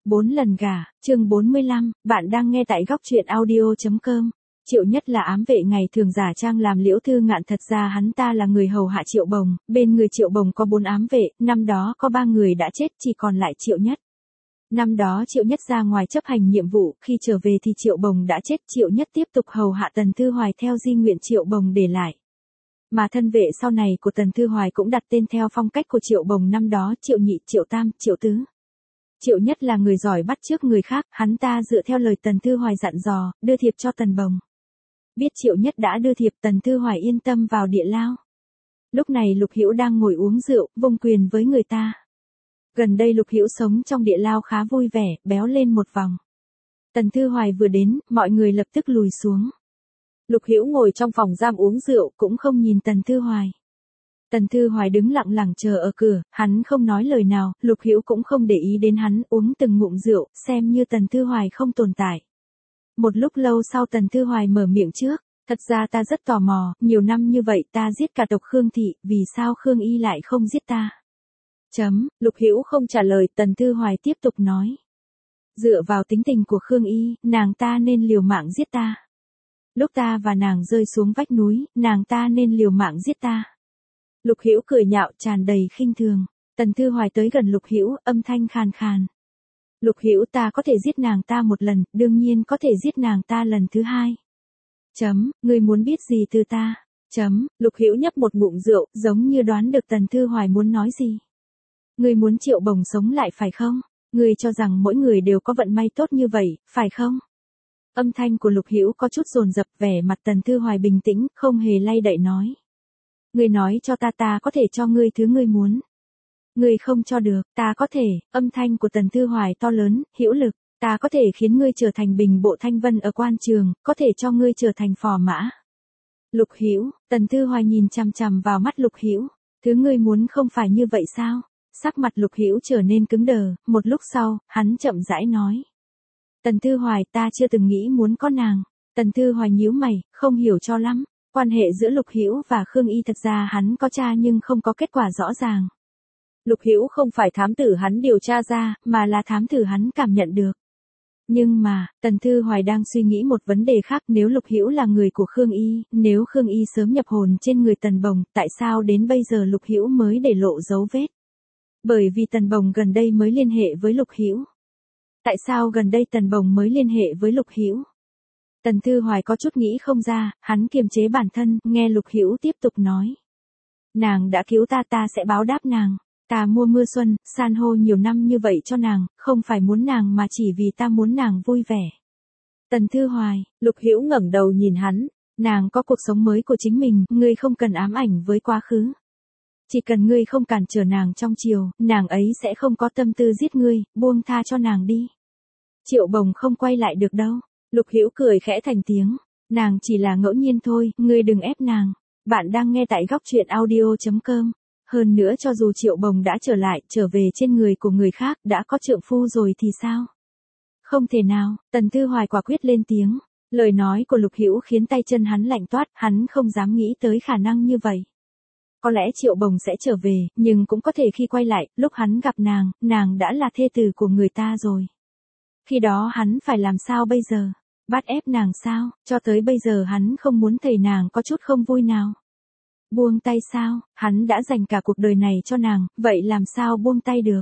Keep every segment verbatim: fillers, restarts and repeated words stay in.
Bốn lần gả, chương bốn mươi lăm, bạn đang nghe tại góc truyện audio chấm com. Triệu Nhất là ám vệ ngày thường giả trang làm Liễu Thư Ngạn, thật ra hắn ta là người hầu hạ Triệu Bồng, bên người Triệu Bồng có bốn ám vệ, năm đó có ba người đã chết, chỉ còn lại Triệu Nhất. Năm đó Triệu Nhất ra ngoài chấp hành nhiệm vụ, khi trở về thì Triệu Bồng đã chết, Triệu Nhất tiếp tục hầu hạ Tần Thư Hoài theo di nguyện Triệu Bồng để lại. Mà thân vệ sau này của Tần Thư Hoài cũng đặt tên theo phong cách của Triệu Bồng năm đó, Triệu Nhị, Triệu Tam, Triệu Tứ. Triệu Nhất là người giỏi bắt chước người khác, hắn ta dựa theo lời Tần Thư Hoài dặn dò, đưa thiệp cho Tần Bồng. Biết Triệu Nhất đã đưa thiệp, Tần Thư Hoài yên tâm vào địa lao. Lúc này Lục Hữu đang ngồi uống rượu, vung quyền với người ta. Gần đây Lục Hữu sống trong địa lao khá vui vẻ, béo lên một vòng. Tần Thư Hoài vừa đến, mọi người lập tức lùi xuống. Lục Hữu ngồi trong phòng giam uống rượu, cũng không nhìn Tần Thư Hoài. Tần Thư Hoài đứng lặng lặng chờ ở cửa, hắn không nói lời nào, Lục Hữu cũng không để ý đến hắn, uống từng ngụm rượu, xem như Tần Thư Hoài không tồn tại. Một lúc lâu sau Tần Thư Hoài mở miệng trước, thật ra ta rất tò mò, nhiều năm như vậy ta giết cả tộc Khương Thị, vì sao Khương Y lại không giết ta? Chấm, Lục Hữu không trả lời, Tần Thư Hoài tiếp tục nói. Dựa vào tính tình của Khương Y, nàng ta nên liều mạng giết ta. Lúc ta và nàng rơi xuống vách núi, nàng ta nên liều mạng giết ta. Lục Hữu cười nhạo tràn đầy khinh thường. Tần Thư Hoài tới gần Lục Hữu, âm thanh khàn khàn. Lục Hữu, ta có thể giết nàng ta một lần, đương nhiên có thể giết nàng ta lần thứ hai. Chấm, ngươi muốn biết gì từ ta? Chấm, Lục Hữu nhấp một ngụm rượu, giống như đoán được Tần Thư Hoài muốn nói gì. Ngươi muốn Triệu Bồng sống lại phải không? Ngươi cho rằng mỗi người đều có vận may tốt như vậy, phải không? Âm thanh của Lục Hữu có chút dồn dập, vẻ mặt Tần Thư Hoài bình tĩnh, không hề lay đậy nói. Ngươi nói cho ta, ta có thể cho ngươi thứ ngươi muốn. Ngươi không cho được, ta có thể, âm thanh của Tần Thư Hoài to lớn, hữu lực, ta có thể khiến ngươi trở thành bình bộ thanh vân ở quan trường, có thể cho ngươi trở thành phò mã. Lục Hữu, Tần Thư Hoài nhìn chằm chằm vào mắt Lục Hữu, thứ ngươi muốn không phải như vậy sao? Sắc mặt Lục Hữu trở nên cứng đờ, một lúc sau, hắn chậm rãi nói. Tần Thư Hoài, ta chưa từng nghĩ muốn có nàng. Tần Thư Hoài nhíu mày, không hiểu cho lắm. Quan hệ giữa Lục Hữu và Khương Y thật ra hắn có tra nhưng không có kết quả rõ ràng. Lục Hữu không phải thám tử hắn điều tra ra, mà là thám tử hắn cảm nhận được. Nhưng mà, Tần Thư Hoài đang suy nghĩ một vấn đề khác, nếu Lục Hữu là người của Khương Y, nếu Khương Y sớm nhập hồn trên người Tần Bồng, tại sao đến bây giờ Lục Hữu mới để lộ dấu vết? Bởi vì Tần Bồng gần đây mới liên hệ với Lục Hữu. Tại sao gần đây Tần Bồng mới liên hệ với Lục Hữu? Tần Thư Hoài có chút nghĩ không ra, hắn kiềm chế bản thân, nghe Lục Hữu tiếp tục nói. Nàng đã cứu ta, ta sẽ báo đáp nàng. Ta mua mưa xuân, san hô nhiều năm như vậy cho nàng, không phải muốn nàng mà chỉ vì ta muốn nàng vui vẻ. Tần Thư Hoài, Lục Hữu ngẩng đầu nhìn hắn, nàng có cuộc sống mới của chính mình, ngươi không cần ám ảnh với quá khứ. Chỉ cần ngươi không cản trở nàng trong chiều, nàng ấy sẽ không có tâm tư giết ngươi, buông tha cho nàng đi. Triệu Bồng không quay lại được đâu. Lục Hữu cười khẽ thành tiếng, nàng chỉ là ngẫu nhiên thôi, ngươi đừng ép nàng. Bạn đang nghe tại góc truyện audio chấm com. Hơn nữa cho dù Triệu Bồng đã trở lại, trở về trên người của người khác, đã có trượng phu rồi thì sao? Không thể nào, Tần Thư Hoài quả quyết lên tiếng. Lời nói của Lục Hữu khiến tay chân hắn lạnh toát, hắn không dám nghĩ tới khả năng như vậy. Có lẽ Triệu Bồng sẽ trở về, nhưng cũng có thể khi quay lại, lúc hắn gặp nàng, nàng đã là thê tử của người ta rồi. Khi đó hắn phải làm sao bây giờ? Bắt ép nàng sao? Cho tới bây giờ hắn không muốn thấy nàng có chút không vui nào. Buông tay sao? Hắn đã dành cả cuộc đời này cho nàng, vậy làm sao buông tay được?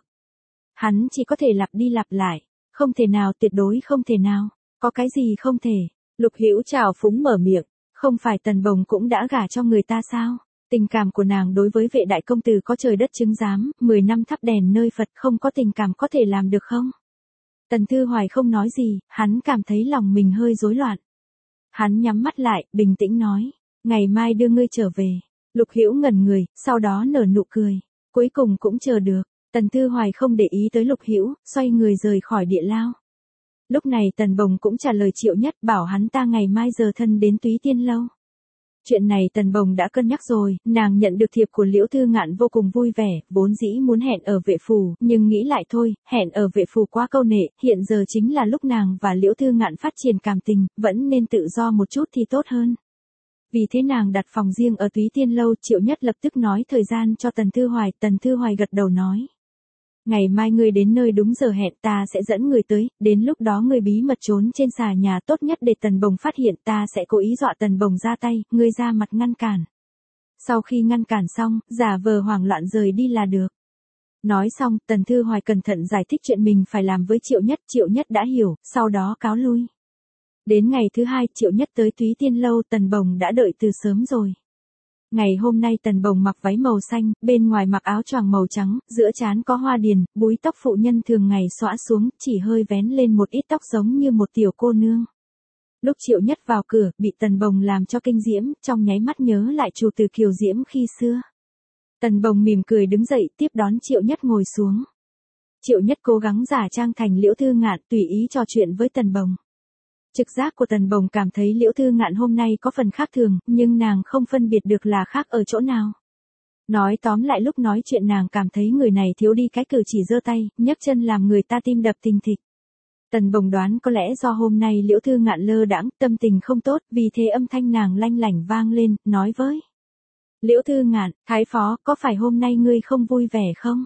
Hắn chỉ có thể lặp đi lặp lại. Không thể nào, tuyệt đối không thể nào. Có cái gì không thể? Lục Hữu trào phúng mở miệng. Không phải Tần Bồng cũng đã gả cho người ta sao? Tình cảm của nàng đối với vệ đại công tử có trời đất chứng giám, mười năm thắp đèn nơi Phật, không có tình cảm có thể làm được không? Tần Thư Hoài không nói gì, hắn cảm thấy lòng mình hơi rối loạn. Hắn nhắm mắt lại, bình tĩnh nói, ngày mai đưa ngươi trở về. Lục Hữu ngẩn người, sau đó nở nụ cười. Cuối cùng cũng chờ được. Tần Thư Hoài không để ý tới Lục Hữu, xoay người rời khỏi địa lao. Lúc này Tần Bồng cũng trả lời Triệu Nhất, bảo hắn ta ngày mai giờ thân đến Túy Tiên Lâu. Chuyện này Tần Bồng đã cân nhắc rồi, nàng nhận được thiệp của Liễu Thư Ngạn vô cùng vui vẻ, vốn dĩ muốn hẹn ở Vệ Phủ, nhưng nghĩ lại thôi, hẹn ở Vệ Phủ quá câu nệ, hiện giờ chính là lúc nàng và Liễu Thư Ngạn phát triển cảm tình, vẫn nên tự do một chút thì tốt hơn. Vì thế nàng đặt phòng riêng ở Túy Tiên Lâu, Triệu Nhất lập tức nói thời gian cho Tần Thư Hoài, Tần Thư Hoài gật đầu nói. Ngày mai ngươi đến nơi đúng giờ hẹn ta sẽ dẫn người tới, đến lúc đó ngươi bí mật trốn trên xà nhà tốt nhất để Tần Bồng phát hiện ta sẽ cố ý dọa Tần Bồng ra tay, ngươi ra mặt ngăn cản. Sau khi ngăn cản xong, giả vờ hoảng loạn rời đi là được. Nói xong, Tần Thư Hoài cẩn thận giải thích chuyện mình phải làm với Triệu Nhất, Triệu Nhất đã hiểu, sau đó cáo lui. Đến ngày thứ hai, Triệu Nhất tới Túy Tiên Lâu, Tần Bồng đã đợi từ sớm rồi. Ngày hôm nay Tần Bồng mặc váy màu xanh, bên ngoài mặc áo choàng màu trắng, giữa trán có hoa điền, búi tóc phụ nhân thường ngày xõa xuống, chỉ hơi vén lên một ít tóc giống như một tiểu cô nương. Lúc Triệu Nhất vào cửa, bị Tần Bồng làm cho kinh diễm, trong nháy mắt nhớ lại chủ từ kiều diễm khi xưa. Tần Bồng mỉm cười đứng dậy tiếp đón Triệu Nhất ngồi xuống. Triệu Nhất cố gắng giả trang thành Liễu Thư Ngạn tùy ý trò chuyện với Tần Bồng. Trực giác của Tần Bồng cảm thấy Liễu Thư Ngạn hôm nay có phần khác thường, nhưng nàng không phân biệt được là khác ở chỗ nào. Nói tóm lại lúc nói chuyện nàng cảm thấy người này thiếu đi cái cử chỉ giơ tay, nhấc chân làm người ta tim đập thình thịch. Tần Bồng đoán có lẽ do hôm nay Liễu Thư Ngạn lơ đãng, tâm tình không tốt, vì thế âm thanh nàng lanh lảnh vang lên, nói với Liễu Thư Ngạn, Thái Phó, có phải hôm nay ngươi không vui vẻ không?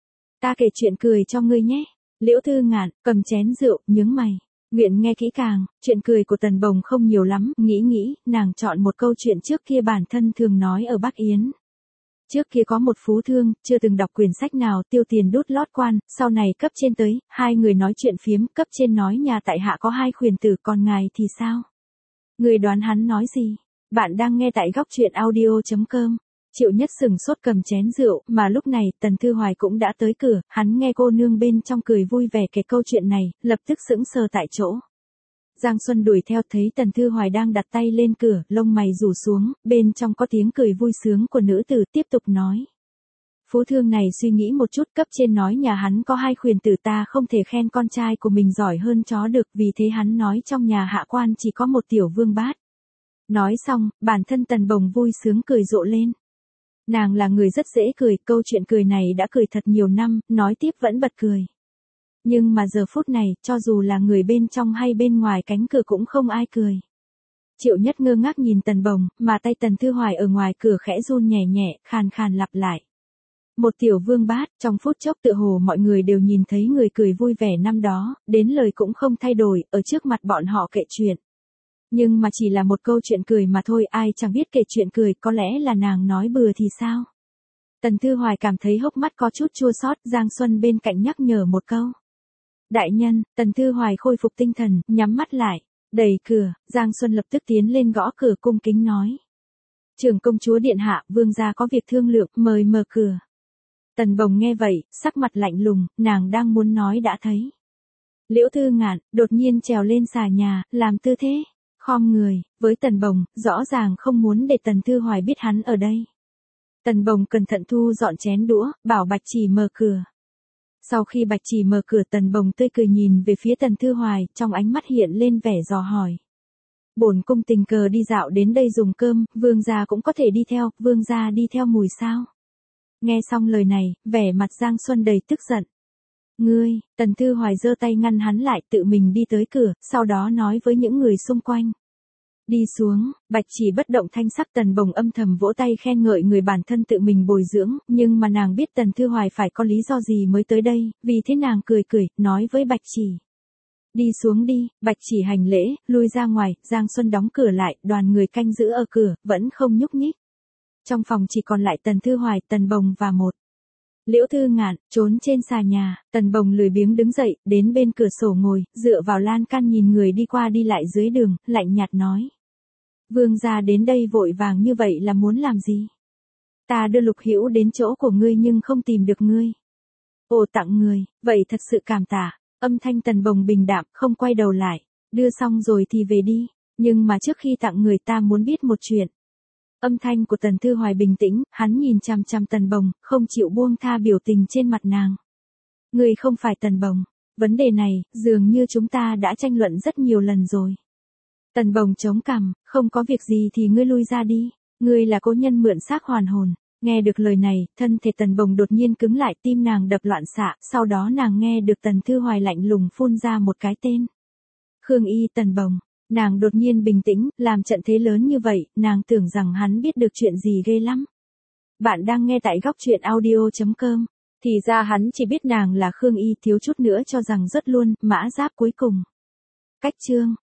Ta kể chuyện cười cho ngươi nhé. Liễu Thư Ngạn, cầm chén rượu, nhướng mày. Nguyện nghe kỹ càng, chuyện cười của Tần Bồng không nhiều lắm, nghĩ nghĩ, nàng chọn một câu chuyện trước kia bản thân thường nói ở Bắc Yến. Trước kia có một phú thương, chưa từng đọc quyển sách nào, tiêu tiền đút lót quan, sau này cấp trên tới, hai người nói chuyện phiếm, cấp trên nói nhà tại hạ có hai khuyển tử, còn ngài thì sao? Người đoán hắn nói gì? Bạn đang nghe tại góc truyện audio chấm com. Triệu Nhất sừng sốt cầm chén rượu, mà lúc này, Tần Thư Hoài cũng đã tới cửa, hắn nghe cô nương bên trong cười vui vẻ kể câu chuyện này, lập tức sững sờ tại chỗ. Giang Xuân đuổi theo thấy Tần Thư Hoài đang đặt tay lên cửa, lông mày rủ xuống, bên trong có tiếng cười vui sướng của nữ tử tiếp tục nói. Phú thương này suy nghĩ một chút, cấp trên nói nhà hắn có hai khuyển tử, ta không thể khen con trai của mình giỏi hơn chó được, vì thế hắn nói trong nhà hạ quan chỉ có một tiểu vương bát. Nói xong, bản thân Tần Bồng vui sướng cười rộ lên. Nàng là người rất dễ cười, câu chuyện cười này đã cười thật nhiều năm, nói tiếp vẫn bật cười. Nhưng mà giờ phút này, cho dù là người bên trong hay bên ngoài cánh cửa cũng không ai cười. Triệu Nhất ngơ ngác nhìn Tần Bồng, mà tay Tần Thư Hoài ở ngoài cửa khẽ run nhẹ nhẹ, khàn khàn lặp lại. Một tiểu vương bát, trong phút chốc tựa hồ mọi người đều nhìn thấy người cười vui vẻ năm đó, đến lời cũng không thay đổi, ở trước mặt bọn họ kể chuyện. Nhưng mà chỉ là một câu chuyện cười mà thôi, ai chẳng biết kể chuyện cười, có lẽ là nàng nói bừa thì sao? Tần Thư Hoài cảm thấy hốc mắt có chút chua xót, Giang Xuân bên cạnh nhắc nhở một câu. Đại nhân, Tần Thư Hoài khôi phục tinh thần, nhắm mắt lại, đẩy cửa, Giang Xuân lập tức tiến lên gõ cửa cung kính nói. Trưởng công chúa điện hạ, vương gia có việc thương lượng, mời mở cửa. Tần Bồng nghe vậy, sắc mặt lạnh lùng, nàng đang muốn nói đã thấy. Liễu Thư Ngạn, đột nhiên trèo lên xà nhà, làm tư thế. Khom người, với Tần Bồng, rõ ràng không muốn để Tần Thư Hoài biết hắn ở đây. Tần Bồng cẩn thận thu dọn chén đũa, bảo Bạch Chỉ mở cửa. Sau khi Bạch Chỉ mở cửa, Tần Bồng tươi cười nhìn về phía Tần Thư Hoài, trong ánh mắt hiện lên vẻ dò hỏi. Bổn cung tình cờ đi dạo đến đây dùng cơm, vương gia cũng có thể đi theo, vương gia đi theo mùi sao? Nghe xong lời này, vẻ mặt Giang Xuân đầy tức giận. Ngươi, Tần Thư Hoài giơ tay ngăn hắn lại, tự mình đi tới cửa, sau đó nói với những người xung quanh. Đi xuống, Bạch Chỉ bất động thanh sắc. Tần Bồng âm thầm vỗ tay khen ngợi người bản thân tự mình bồi dưỡng, nhưng mà nàng biết Tần Thư Hoài phải có lý do gì mới tới đây, vì thế nàng cười cười, nói với Bạch Chỉ. Đi xuống đi, Bạch Chỉ hành lễ, lui ra ngoài, Giang Xuân đóng cửa lại, đoàn người canh giữ ở cửa, vẫn không nhúc nhích. Trong phòng chỉ còn lại Tần Thư Hoài, Tần Bồng và một Liễu Thư Ngạn, trốn trên xà nhà. Tần Bồng lười biếng đứng dậy, đến bên cửa sổ ngồi, dựa vào lan can nhìn người đi qua đi lại dưới đường, lạnh nhạt nói. Vương gia đến đây vội vàng như vậy là muốn làm gì? Ta đưa Lục Hữu đến chỗ của ngươi nhưng không tìm được ngươi. Ồ, tặng người, vậy thật sự cảm tạ. Âm thanh Tần Bồng bình đạm, không quay đầu lại. Đưa xong rồi thì về đi, nhưng mà trước khi tặng người ta muốn biết một chuyện. Âm thanh của Tần Thư Hoài bình tĩnh, hắn nhìn chằm chằm Tần Bồng, không chịu buông tha biểu tình trên mặt nàng. Ngươi không phải Tần Bồng. Vấn đề này, dường như chúng ta đã tranh luận rất nhiều lần rồi. Tần Bồng chống cằm, không có việc gì thì ngươi lui ra đi. Ngươi là cố nhân mượn xác hoàn hồn. Nghe được lời này, thân thể Tần Bồng đột nhiên cứng lại, tim nàng đập loạn xạ, sau đó nàng nghe được Tần Thư Hoài lạnh lùng phun ra một cái tên. Khương Y Tần Bồng. Nàng đột nhiên bình tĩnh, làm trận thế lớn như vậy, nàng tưởng rằng hắn biết được chuyện gì ghê lắm. Bạn đang nghe tại góc truyện audio chấm com. Thì ra hắn chỉ biết nàng là Khương Y, thiếu chút nữa cho rằng rất luôn, Mã Giáp cuối cùng. Cách chương